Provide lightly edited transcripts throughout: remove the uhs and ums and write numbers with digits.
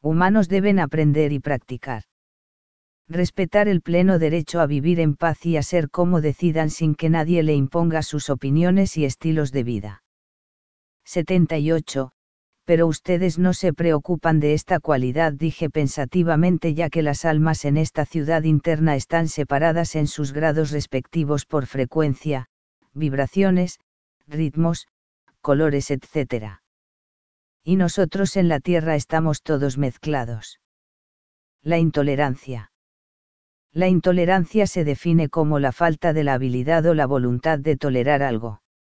humanos deben aprender y practicar. Respetar el pleno derecho a vivir en paz y a ser como decidan sin que nadie le imponga sus opiniones y estilos de vida. 78. Pero ustedes no se preocupan de esta cualidad, dije pensativamente, ya que las almas en esta ciudad interna están separadas en sus grados respectivos por frecuencia, vibraciones, ritmos, colores, etc. Y nosotros en la Tierra estamos todos mezclados. La intolerancia. La intolerancia se define como la falta de la habilidad o la voluntad de tolerar algo.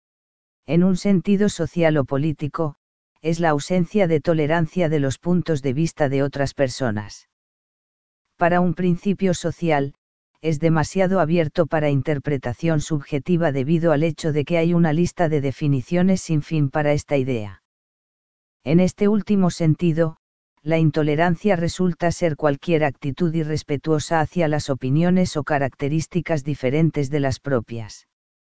En un sentido social o político, es la ausencia de tolerancia de los puntos de vista de otras personas. Para un principio social, es demasiado abierto para interpretación subjetiva debido al hecho de que hay una lista de definiciones sin fin para esta idea. En este último sentido, la intolerancia resulta ser cualquier actitud irrespetuosa hacia las opiniones o características diferentes de las propias.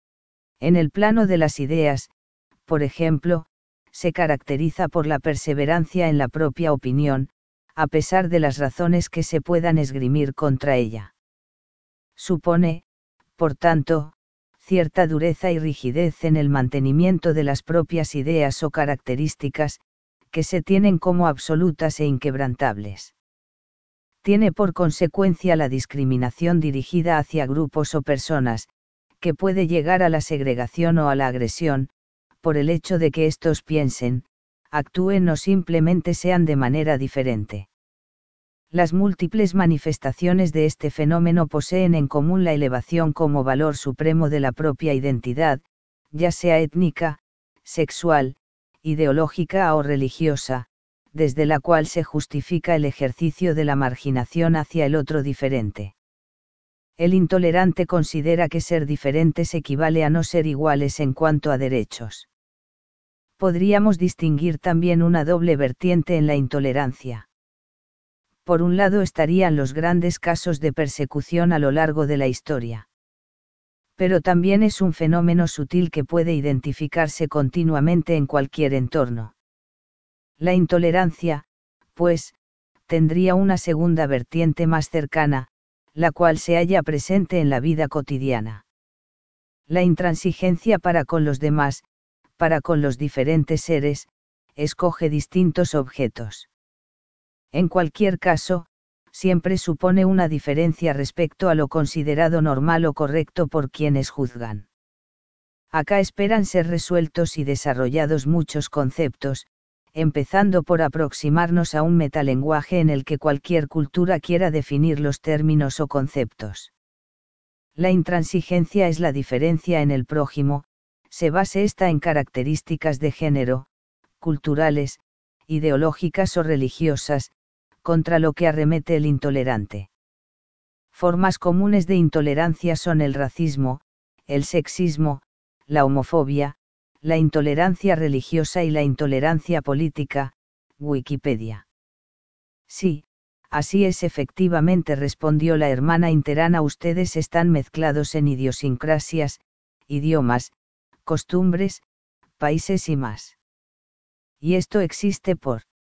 En el plano de las ideas, por ejemplo, se caracteriza por la perseverancia en la propia opinión, a pesar de las razones que se puedan esgrimir contra ella. Supone, por tanto, cierta dureza y rigidez en el mantenimiento de las propias ideas o características, que se tienen como absolutas e inquebrantables. Tiene por consecuencia la discriminación dirigida hacia grupos o personas, que puede llegar a la segregación o a la agresión, por el hecho de que estos piensen, actúen o simplemente sean de manera diferente. Las múltiples manifestaciones de este fenómeno poseen en común la elevación como valor supremo de la propia identidad, ya sea étnica, sexual, ideológica o religiosa, desde la cual se justifica el ejercicio de la marginación hacia el otro diferente. El intolerante considera que ser diferentes equivale a no ser iguales en cuanto a derechos. Podríamos distinguir también una doble vertiente en la intolerancia. Por un lado estarían los grandes casos de persecución a lo largo de la historia. Pero también es un fenómeno sutil que puede identificarse continuamente en cualquier entorno. La intolerancia, pues, tendría una segunda vertiente más cercana, la cual se halla presente en la vida cotidiana. La intransigencia para con los demás, para con los diferentes seres, escoge distintos objetos. En cualquier caso, siempre supone una diferencia respecto a lo considerado normal o correcto por quienes juzgan. Acá esperan ser resueltos y desarrollados muchos conceptos, empezando por aproximarnos a un metalenguaje en el que cualquier cultura quiera definir los términos o conceptos. La intransigencia es la diferencia en el prójimo, se base esta en características de género, culturales, ideológicas o religiosas, contra lo que arremete el intolerante. Formas comunes de intolerancia son el racismo, el sexismo, la homofobia, la intolerancia religiosa y la intolerancia política. Wikipedia. Sí, así es efectivamente, respondió la hermana interana, ustedes están mezclados en idiosincrasias, idiomas, costumbres, países y más. Y esto existe por